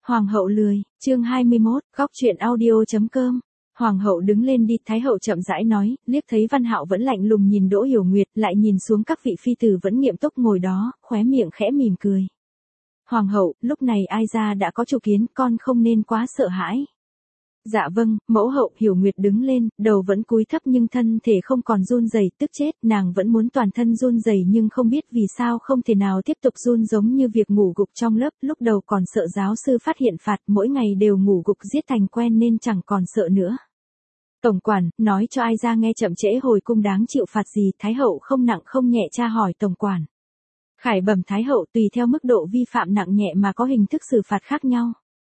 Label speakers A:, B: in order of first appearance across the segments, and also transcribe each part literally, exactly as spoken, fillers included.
A: Hoàng hậu lười, chương hai mươi mốt, góc truyện audio.com. Hoàng hậu đứng lên đi, Thái hậu chậm rãi nói, liếc thấy Văn Hạo vẫn lạnh lùng nhìn Đỗ Hiểu Nguyệt, lại nhìn xuống các vị phi tử vẫn nghiêm túc ngồi đó, khóe miệng khẽ mỉm cười. Hoàng hậu, lúc này ai ra đã có chủ kiến, con không nên quá sợ hãi. Dạ vâng, mẫu hậu. Hiểu Nguyệt đứng lên, đầu vẫn cúi thấp nhưng thân thể không còn run rẩy, tức chết, nàng vẫn muốn toàn thân run rẩy nhưng không biết vì sao không thể nào tiếp tục run, giống như việc ngủ gục trong lớp, lúc đầu còn sợ giáo sư phát hiện phạt, mỗi ngày đều ngủ gục giết thành quen nên chẳng còn sợ nữa. Tổng quản, nói cho ai ra nghe chậm trễ hồi cung đáng chịu phạt gì? Thái hậu không nặng không nhẹ tra hỏi tổng quản. Khải bẩm Thái hậu, tùy theo mức độ vi phạm nặng nhẹ mà có hình thức xử phạt khác nhau.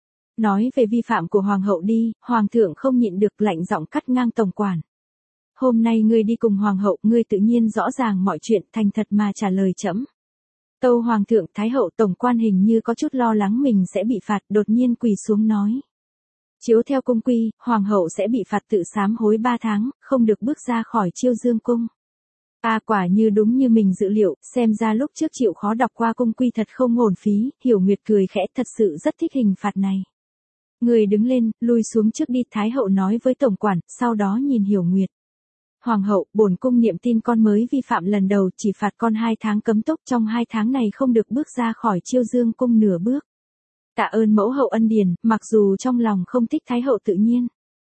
A: Nói về vi phạm của hoàng hậu đi. Hoàng thượng không nhịn được lạnh giọng cắt ngang tổng quản. Hôm nay ngươi đi cùng hoàng hậu, ngươi tự nhiên rõ ràng mọi chuyện, thành thật mà trả lời trẫm. Tâu hoàng thượng. Thái hậu. Tổng quan hình như có chút lo lắng mình sẽ bị phạt, đột nhiên quỳ xuống nói. Chiếu theo cung quy, hoàng hậu sẽ bị phạt tự sám hối ba tháng, không được bước ra khỏi Chiêu Dương cung. À, quả như đúng như mình dự liệu, xem ra lúc trước chịu khó đọc qua cung quy thật không uổng phí. Hiểu Nguyệt cười khẽ, thật sự rất thích hình phạt này. Người đứng lên, lui xuống trước đi. Thái hậu nói với tổng quản, sau đó nhìn Hiểu Nguyệt. Hoàng hậu, bổn cung niệm tin con mới vi phạm lần đầu, chỉ phạt con hai tháng cấm túc, trong hai tháng này không được bước ra khỏi Chiêu Dương cung nửa bước. Tạ ơn mẫu hậu ân điển. Mặc dù trong lòng không thích Thái hậu tự nhiên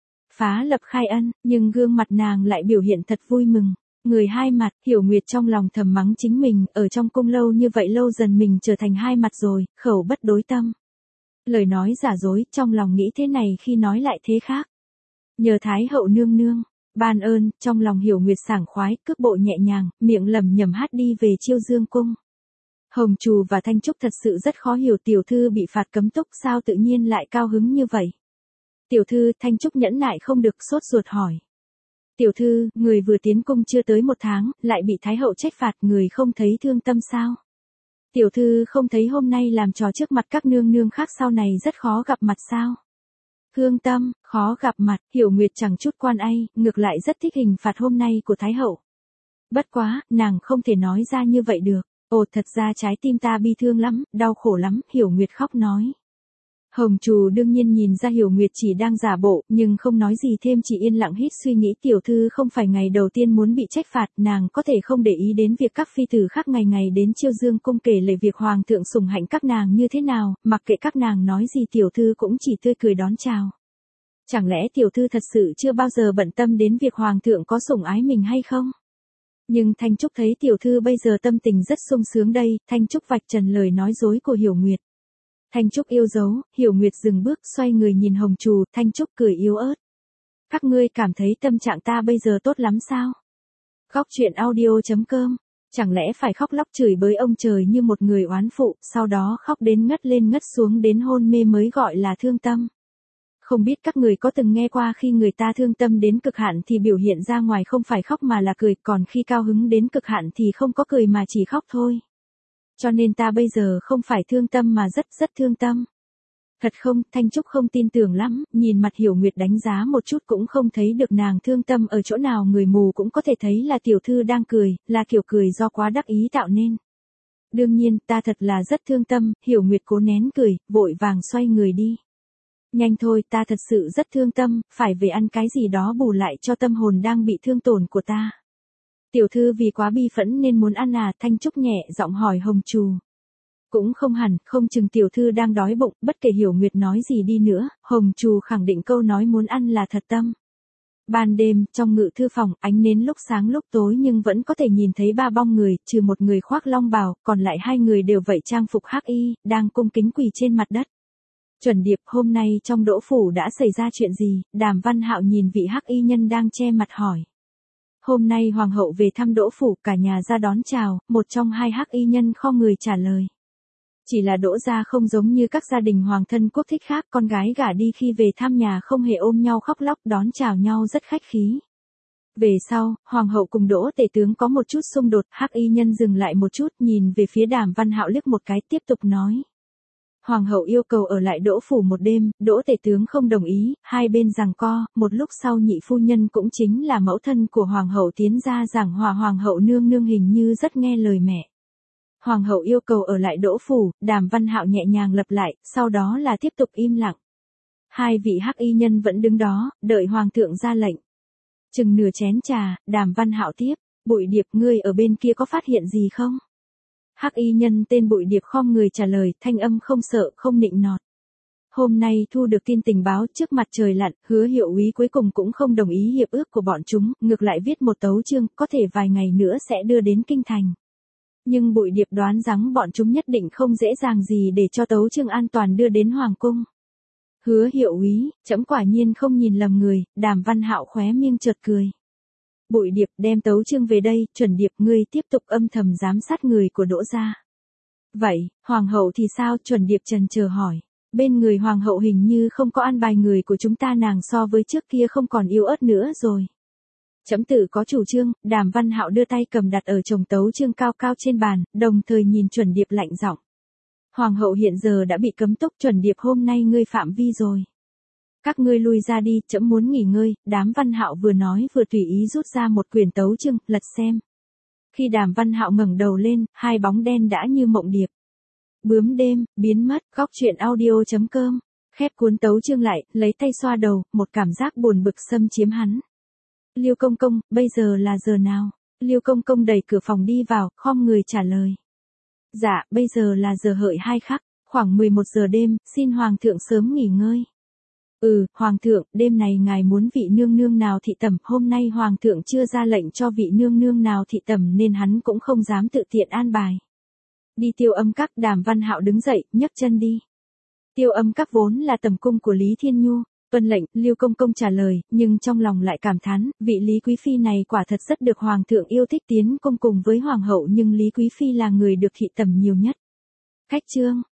A: phá lập khai ân, nhưng gương mặt nàng lại biểu hiện thật vui mừng. Người hai mặt. Hiểu Nguyệt trong lòng thầm mắng chính mình, ở trong cung lâu như vậy lâu dần mình trở thành hai mặt rồi, khẩu bất đối tâm. Lời nói giả dối, trong lòng nghĩ thế này khi nói lại thế khác. Nhờ Thái hậu nương nương ban ơn, trong lòng Hiểu Nguyệt sảng khoái, cước bộ nhẹ nhàng, miệng lẩm nhẩm hát đi về Chiêu Dương cung. Hồng Trù và Thanh Trúc thật sự rất khó hiểu, tiểu thư bị phạt cấm túc sao tự nhiên lại cao hứng như vậy. Tiểu thư. Thanh Trúc nhẫn nại không được, sốt ruột hỏi. Tiểu thư, người vừa tiến cung chưa tới một tháng, lại bị Thái hậu trách phạt, người không thấy thương tâm sao? Tiểu thư không thấy hôm nay làm trò trước mặt các nương nương khác sau này rất khó gặp mặt sao? Thương tâm, khó gặp mặt. Hiểu Nguyệt chẳng chút quan ai, ngược lại rất thích hình phạt hôm nay của Thái hậu. Bất quá, nàng không thể nói ra như vậy được. Ồ, thật ra trái tim ta bi thương lắm, đau khổ lắm. Hiểu Nguyệt khóc nói. Hồng Trù đương nhiên nhìn ra Hiểu Nguyệt chỉ đang giả bộ, nhưng không nói gì thêm, chỉ yên lặng hít suy nghĩ. Tiểu thư không phải ngày đầu tiên muốn bị trách phạt, nàng có thể không để ý đến việc các phi tử khác ngày ngày đến Chiêu Dương cung kể lể việc hoàng thượng sủng hạnh các nàng như thế nào, mặc kệ các nàng nói gì tiểu thư cũng chỉ tươi cười đón chào. Chẳng lẽ tiểu thư thật sự chưa bao giờ bận tâm đến việc hoàng thượng có sủng ái mình hay không? Nhưng Thanh Trúc thấy tiểu thư bây giờ tâm tình rất sung sướng đây. Thanh Trúc vạch trần lời nói dối của Hiểu Nguyệt. Thanh Trúc yêu dấu. Hiểu Nguyệt dừng bước, xoay người nhìn Hồng Trù. Thanh Trúc cười yếu ớt. Các ngươi cảm thấy tâm trạng ta bây giờ tốt lắm sao? Góc truyện audio.com. Chẳng lẽ phải khóc lóc chửi bới ông trời như một người oán phụ, sau đó khóc đến ngất lên ngất xuống đến hôn mê mới gọi là thương tâm? Không biết các người có từng nghe qua khi người ta thương tâm đến cực hạn thì biểu hiện ra ngoài không phải khóc mà là cười, còn khi cao hứng đến cực hạn thì không có cười mà chỉ khóc thôi. Cho nên ta bây giờ không phải thương tâm mà rất rất thương tâm. Thật không? Thanh Trúc không tin tưởng lắm, nhìn mặt Hiểu Nguyệt đánh giá một chút cũng không thấy được nàng thương tâm ở chỗ nào, người mù cũng có thể thấy là tiểu thư đang cười, là kiểu cười do quá đắc ý tạo nên. Đương nhiên, ta thật là rất thương tâm. Hiểu Nguyệt cố nén cười, vội vàng xoay người đi. Nhanh thôi, ta thật sự rất thương tâm, phải về ăn cái gì đó bù lại cho tâm hồn đang bị thương tổn của ta. Tiểu thư vì quá bi phẫn nên muốn ăn à? Thanh Trúc nhẹ giọng hỏi Hồng Trù. Cũng không hẳn, không chừng tiểu thư đang đói bụng, bất kể Hiểu Nguyệt nói gì đi nữa, Hồng Trù khẳng định câu nói muốn ăn là thật tâm. Ban đêm, trong ngự thư phòng, ánh nến lúc sáng lúc tối nhưng vẫn có thể nhìn thấy ba bóng người, trừ một người khoác long bào, còn lại hai người đều vậy trang phục hắc y, đang cung kính quỳ trên mặt đất. Chuẩn Điệp, hôm nay trong Đỗ phủ đã xảy ra chuyện gì? Đàm Văn Hạo nhìn vị hắc y nhân đang che mặt hỏi. Hôm nay hoàng hậu về thăm Đỗ phủ, cả nhà ra đón chào, một trong hai hắc y nhân khom người trả lời. Chỉ là Đỗ gia không giống như các gia đình hoàng thân quốc thích khác, con gái gả đi khi về thăm nhà không hề ôm nhau khóc lóc, đón chào nhau rất khách khí. Về sau, hoàng hậu cùng Đỗ tể tướng có một chút xung đột. Hắc y nhân dừng lại một chút, nhìn về phía Đàm Văn Hạo liếc một cái, tiếp tục nói. Hoàng hậu yêu cầu ở lại Đỗ phủ một đêm, Đỗ tể tướng không đồng ý, hai bên giằng co, một lúc sau nhị phu nhân cũng chính là mẫu thân của hoàng hậu tiến ra giảng hòa, hoàng hậu nương nương hình như rất nghe lời mẹ. Hoàng hậu yêu cầu ở lại Đỗ phủ, Đàm Văn Hạo nhẹ nhàng lặp lại, sau đó là tiếp tục im lặng. Hai vị hắc y nhân vẫn đứng đó, đợi hoàng thượng ra lệnh. Chừng nửa chén trà, Đàm Văn Hạo tiếp, Bụi Điệp ngươi ở bên kia có phát hiện gì không? Hắc y nhân tên Bụi Điệp khom người trả lời, thanh âm không sợ, không nịnh nọt. Hôm nay thu được tin tình báo trước mặt trời lặn, Hứa Hiệu úy cuối cùng cũng không đồng ý hiệp ước của bọn chúng, ngược lại viết một tấu chương, có thể vài ngày nữa sẽ đưa đến kinh thành. Nhưng Bụi Điệp đoán rằng bọn chúng nhất định không dễ dàng gì để cho tấu chương an toàn đưa đến hoàng cung. Hứa Hiệu úy, trẫm quả nhiên không nhìn lầm người, Đàm Văn Hạo khóe miệng chợt cười. Bụi Điệp đem tấu chương về đây, Chuẩn Điệp ngươi tiếp tục âm thầm giám sát người của Đỗ gia. Vậy, hoàng hậu thì sao? Chuẩn Điệp trần chờ hỏi. Bên người hoàng hậu hình như không có an bài người của chúng ta, nàng so với trước kia không còn yếu ớt nữa rồi. Trẫm tự có chủ trương. Đàm Văn Hạo đưa tay cầm đặt ở chồng tấu chương cao cao trên bàn, đồng thời nhìn Chuẩn Điệp lạnh giọng. Hoàng hậu hiện giờ đã bị cấm túc, Chuẩn Điệp hôm nay ngươi phạm vi rồi. Các ngươi lui ra đi, trẫm muốn nghỉ ngơi. Đàm Văn Hạo vừa nói vừa tùy ý rút ra một quyển tấu chương, lật xem. Khi Đàm Văn Hạo ngẩng đầu lên, hai bóng đen đã như mộng điệp. Bướm đêm, biến mất. Góc truyện audio chấm com. Khép cuốn tấu chương lại, lấy tay xoa đầu, một cảm giác buồn bực xâm chiếm hắn. Liêu công công, bây giờ là giờ nào? Liêu công công đẩy cửa phòng đi vào, khom người trả lời. Dạ, bây giờ là giờ hợi hai khắc, khoảng mười một giờ đêm, xin hoàng thượng sớm nghỉ ngơi. Ừ, hoàng thượng, đêm này ngài muốn vị nương nương nào thị tẩm, hôm nay hoàng thượng chưa ra lệnh cho vị nương nương nào thị tẩm nên hắn cũng không dám tự tiện an bài. Đi Tiêu Âm Các. Đàm Văn Hạo đứng dậy, nhấc chân đi. Tiêu Âm Các vốn là tầm cung của Lý Thiên Nhu. Tuân lệnh, Liêu công công trả lời, nhưng trong lòng lại cảm thán, vị Lý Quý Phi này quả thật rất được hoàng thượng yêu thích, tiến cung cùng với hoàng hậu, nhưng Lý Quý Phi là người được thị tẩm nhiều nhất. Khách chương.